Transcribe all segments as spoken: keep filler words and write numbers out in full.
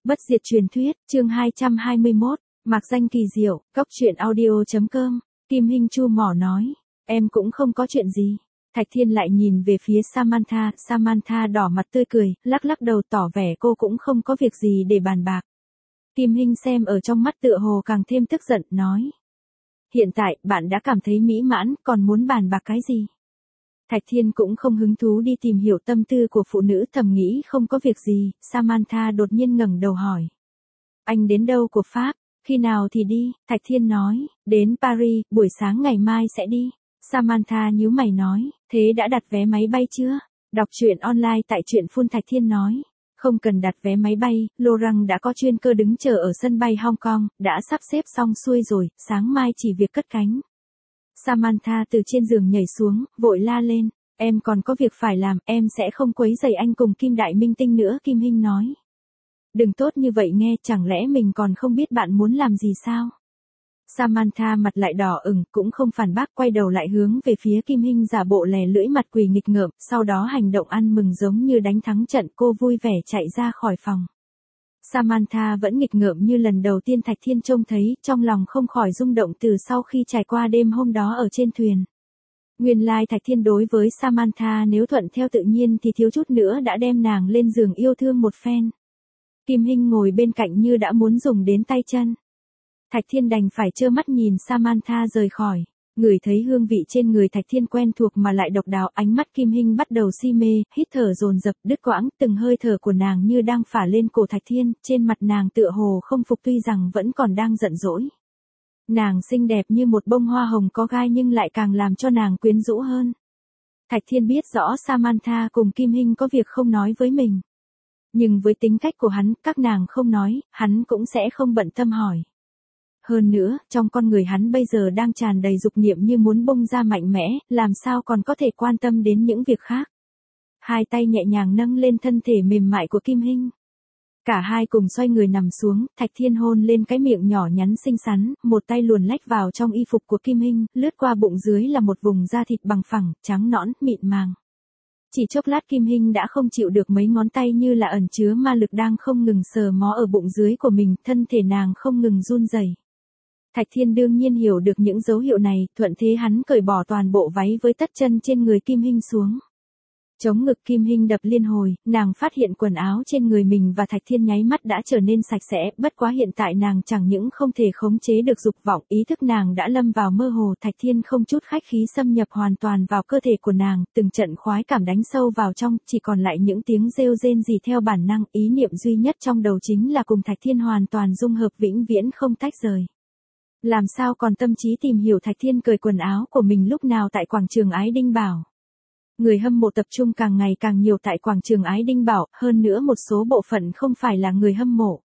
Bất diệt truyền thuyết, chương hai trăm hai mươi mốt, mạc danh kỳ diệu, cốc truyện audio chấm com, Kim Hinh chu mỏ nói, em cũng không có chuyện gì. Thạch Thiên lại nhìn về phía Samantha, Samantha đỏ mặt tươi cười, lắc lắc đầu tỏ vẻ cô cũng không có việc gì để bàn bạc. Kim Hinh xem ở trong mắt tựa hồ càng thêm tức giận, nói. Hiện tại, bạn đã cảm thấy mỹ mãn, còn muốn bàn bạc cái gì? Thạch Thiên cũng không hứng thú đi tìm hiểu tâm tư của phụ nữ, thầm nghĩ không có việc gì. Samantha đột nhiên ngẩng đầu hỏi. Anh đến đâu của Pháp? Khi nào thì đi? Thạch Thiên nói, đến Paris, buổi sáng ngày mai sẽ đi. Samantha nhíu mày nói, thế đã đặt vé máy bay chưa? Đọc truyện online tại truyện phun. Thạch Thiên nói, không cần đặt vé máy bay, Laurent đã có chuyên cơ đứng chờ ở sân bay Hong Kong, đã sắp xếp xong xuôi rồi, sáng mai chỉ việc cất cánh. Samantha từ trên giường nhảy xuống, vội la lên, em còn có việc phải làm, em sẽ không quấy rầy anh cùng Kim Đại Minh Tinh nữa. Kim Hinh nói. Đừng tốt như vậy nghe, chẳng lẽ mình còn không biết bạn muốn làm gì sao? Samantha mặt lại đỏ ửng, cũng không phản bác, quay đầu lại hướng về phía Kim Hinh giả bộ lè lưỡi mặt quỳ nghịch ngợm, sau đó hành động ăn mừng giống như đánh thắng trận. Cô vui vẻ chạy ra khỏi phòng. Samantha vẫn nghịch ngợm như lần đầu tiên Thạch Thiên trông thấy, trong lòng không khỏi rung động từ sau khi trải qua đêm hôm đó ở trên thuyền. Nguyên lai Thạch Thiên đối với Samantha nếu thuận theo tự nhiên thì thiếu chút nữa đã đem nàng lên giường yêu thương một phen. Kim Hinh ngồi bên cạnh như đã muốn dùng đến tay chân. Thạch Thiên đành phải trơ mắt nhìn Samantha rời khỏi. Ngửi thấy hương vị trên người Thạch Thiên quen thuộc mà lại độc đáo, ánh mắt Kim Hinh bắt đầu si mê, hít thở dồn dập, đứt quãng, từng hơi thở của nàng như đang phả lên cổ Thạch Thiên, trên mặt nàng tựa hồ không phục tuy rằng vẫn còn đang giận dỗi. Nàng xinh đẹp như một bông hoa hồng có gai nhưng lại càng làm cho nàng quyến rũ hơn. Thạch Thiên biết rõ Samantha cùng Kim Hinh có việc không nói với mình. Nhưng với tính cách của hắn, các nàng không nói, hắn cũng sẽ không bận tâm hỏi. Hơn nữa, trong con người hắn bây giờ đang tràn đầy dục niệm như muốn bung ra mạnh mẽ, làm sao còn có thể quan tâm đến những việc khác. Hai tay nhẹ nhàng nâng lên thân thể mềm mại của Kim Hinh. Cả hai cùng xoay người nằm xuống, Thạch Thiên hôn lên cái miệng nhỏ nhắn xinh xắn, một tay luồn lách vào trong y phục của Kim Hinh, lướt qua bụng dưới là một vùng da thịt bằng phẳng, trắng nõn, mịn màng. Chỉ chốc lát Kim Hinh đã không chịu được mấy ngón tay như là ẩn chứa ma lực đang không ngừng sờ mó ở bụng dưới của mình, thân thể nàng không ngừng run rẩy. Thạch Thiên đương nhiên hiểu được những dấu hiệu này, thuận thế hắn cởi bỏ toàn bộ váy với tất chân trên người Kim Hinh xuống. Chống ngực Kim Hinh đập liên hồi, nàng phát hiện quần áo trên người mình và Thạch Thiên nháy mắt đã trở nên sạch sẽ, bất quá hiện tại nàng chẳng những không thể khống chế được dục vọng, ý thức nàng đã lâm vào mơ hồ. Thạch Thiên không chút khách khí xâm nhập hoàn toàn vào cơ thể của nàng, từng trận khoái cảm đánh sâu vào trong, chỉ còn lại những tiếng rêu rên gì theo bản năng, ý niệm duy nhất trong đầu chính là cùng Thạch Thiên hoàn toàn dung hợp vĩnh viễn không tách rời. Làm sao còn tâm trí tìm hiểu Thạch Thiên cởi quần áo của mình lúc nào tại quảng trường Ái Đinh Bảo. Người hâm mộ tập trung càng ngày càng nhiều tại quảng trường Ái Đinh Bảo, hơn nữa một số bộ phận không phải là người hâm mộ.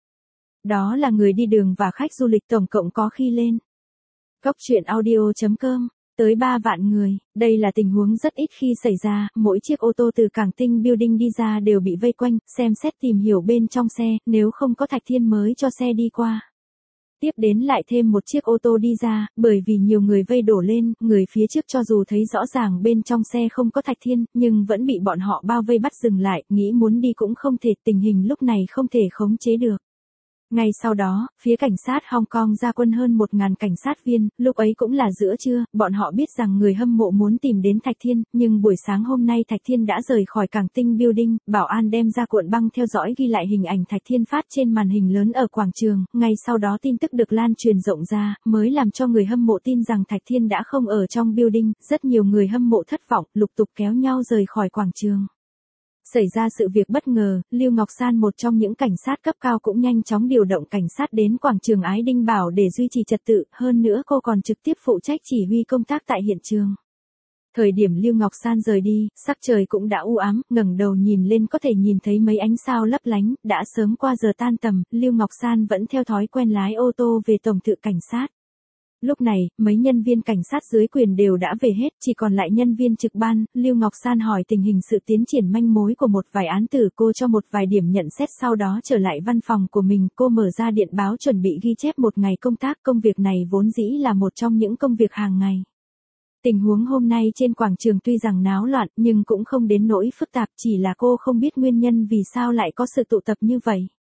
Đó là người đi đường và khách du lịch, tổng cộng có khi lên cốc truyện audio chấm com, tới ba vạn người. Đây là tình huống rất ít khi xảy ra, mỗi chiếc ô tô từ cảng Tinh Building đi ra đều bị vây quanh, xem xét tìm hiểu bên trong xe, nếu không có Thạch Thiên mới cho xe đi qua. Tiếp đến lại thêm một chiếc ô tô đi ra, bởi vì nhiều người vây đổ lên, người phía trước cho dù thấy rõ ràng bên trong xe không có Thạch Thiên, nhưng vẫn bị bọn họ bao vây bắt dừng lại, nghĩ muốn đi cũng không thể, tình hình lúc này không thể khống chế được. Ngay sau đó, phía cảnh sát Hong Kong ra quân hơn một nghìn cảnh sát viên, lúc ấy cũng là giữa trưa, bọn họ biết rằng người hâm mộ muốn tìm đến Thạch Thiên, nhưng buổi sáng hôm nay Thạch Thiên đã rời khỏi cảng Tinh Building, bảo an đem ra cuộn băng theo dõi ghi lại hình ảnh Thạch Thiên phát trên màn hình lớn ở quảng trường, ngay sau đó tin tức được lan truyền rộng ra, mới làm cho người hâm mộ tin rằng Thạch Thiên đã không ở trong building, rất nhiều người hâm mộ thất vọng, lục tục kéo nhau rời khỏi quảng trường. Xảy ra sự việc bất ngờ, Lưu Ngọc San một trong những cảnh sát cấp cao cũng nhanh chóng điều động cảnh sát đến quảng trường Ái Đinh Bảo để duy trì trật tự, hơn nữa cô còn trực tiếp phụ trách chỉ huy công tác tại hiện trường. Thời điểm Lưu Ngọc San rời đi, sắc trời cũng đã u ám, ngẩng đầu nhìn lên có thể nhìn thấy mấy ánh sao lấp lánh, đã sớm qua giờ tan tầm, Lưu Ngọc San vẫn theo thói quen lái ô tô về tổng thự cảnh sát. Lúc này, mấy nhân viên cảnh sát dưới quyền đều đã về hết, chỉ còn lại nhân viên trực ban. Lưu Ngọc San hỏi tình hình sự tiến triển manh mối của một vài án tử, cô cho một vài điểm nhận xét, sau đó trở lại văn phòng của mình, cô mở ra điện báo chuẩn bị ghi chép một ngày công tác, công việc này vốn dĩ là một trong những công việc hàng ngày. Tình huống hôm nay trên quảng trường tuy rằng náo loạn, nhưng cũng không đến nỗi phức tạp, chỉ là cô không biết nguyên nhân vì sao lại có sự tụ tập như vậy.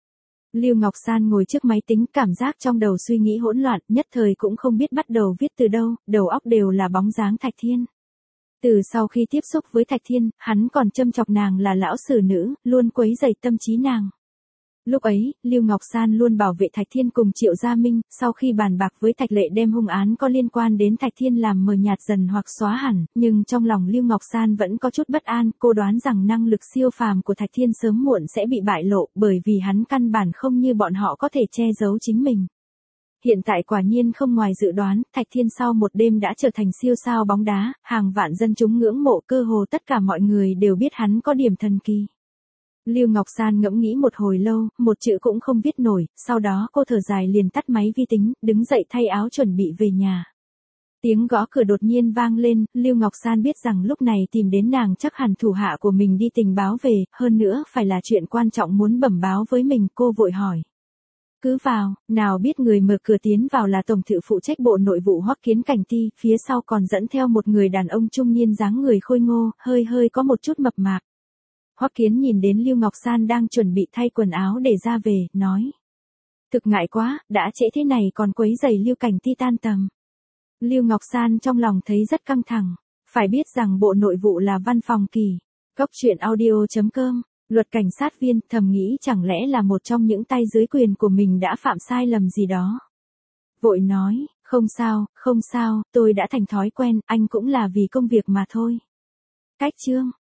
Lưu Ngọc San ngồi trước máy tính, cảm giác trong đầu suy nghĩ hỗn loạn, nhất thời cũng không biết bắt đầu viết từ đâu, đầu óc đều là bóng dáng Thạch Thiên. Từ sau khi tiếp xúc với Thạch Thiên, hắn còn châm chọc nàng là lão sử nữ, luôn quấy rầy tâm trí nàng. Lúc ấy, Lưu Ngọc San luôn bảo vệ Thạch Thiên cùng Triệu Gia Minh, sau khi bàn bạc với Thạch Lệ đem hung án có liên quan đến Thạch Thiên làm mờ nhạt dần hoặc xóa hẳn, nhưng trong lòng Lưu Ngọc San vẫn có chút bất an, cô đoán rằng năng lực siêu phàm của Thạch Thiên sớm muộn sẽ bị bại lộ, bởi vì hắn căn bản không như bọn họ có thể che giấu chính mình. Hiện tại quả nhiên không ngoài dự đoán, Thạch Thiên sau một đêm đã trở thành siêu sao bóng đá, hàng vạn dân chúng ngưỡng mộ, cơ hồ tất cả mọi người đều biết hắn có điểm thần kỳ. Lưu Ngọc San ngẫm nghĩ một hồi lâu, một chữ cũng không viết nổi, sau đó cô thở dài liền tắt máy vi tính, đứng dậy thay áo chuẩn bị về nhà. Tiếng gõ cửa đột nhiên vang lên, Lưu Ngọc San biết rằng lúc này tìm đến nàng chắc hẳn thủ hạ của mình đi tình báo về, hơn nữa phải là chuyện quan trọng muốn bẩm báo với mình, cô vội hỏi. Cứ vào, nào biết người mở cửa tiến vào là tổng thự phụ trách bộ nội vụ Hoắc Kiến Cảnh Ti, phía sau còn dẫn theo một người đàn ông trung niên dáng người khôi ngô, hơi hơi có một chút mập mạp. Hoắc Kiến nhìn đến Lưu Ngọc San đang chuẩn bị thay quần áo để ra về, nói. Thực ngại quá, đã trễ thế này còn quấy rầy Lưu Cảnh Ti tan tầm. Lưu Ngọc San trong lòng thấy rất căng thẳng, phải biết rằng bộ nội vụ là văn phòng kỳ. Cốc truyện audio chấm com, luật cảnh sát viên, thầm nghĩ chẳng lẽ là một trong những tay dưới quyền của mình đã phạm sai lầm gì đó. Vội nói, không sao, không sao, tôi đã thành thói quen, anh cũng là vì công việc mà thôi. Cách chương.